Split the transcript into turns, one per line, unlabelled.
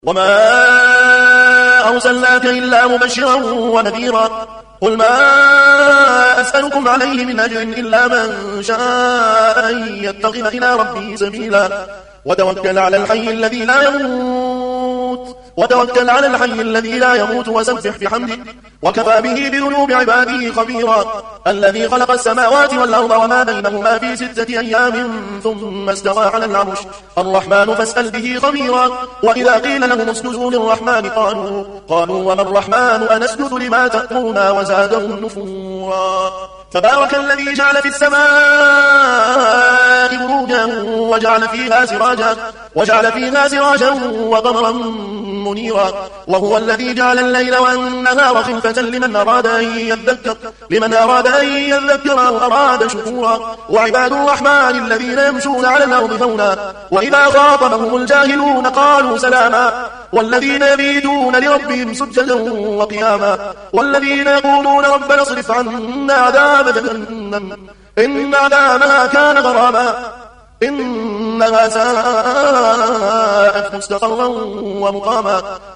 وما أرسلناك إلا مبشرا ونذيرا قل ما أسألكم عليه من أجر إلا من شاء أن يتخذ إلى ربه سبيلا وتوكل على الحي الذي لا يموت وسبح بحمده وكفى به بذنوب عباده خبيرا الذي خلق السماوات والأرض وما بينهما في 6 أيام ثم استوى على العرش الرحمن فاسأل به خبيرا وإذا قيل لهم اسجدوا للرحمن قالوا وما الرحمن أنسجد لما تأمرنا وزادهم نفورا تبارك الذي جعل في السماء بروجا وجعل فيها سراجا وقمرا منيرا وهو الذي جعل الليل والنهار خلفة لمن أراد أن يذكر أو أراد شكورا وعباد الرحمن الذين يمشون على الأرض هونا وإذا خاطبهم الجاهلون قالوا سلاما والذين يبيتون لربهم سجدا وقياما والذين يقولون ربنا اصرف عنا عذاب جهنم إن عذابها كان غراما إنها ساءت مستقرا ومقاما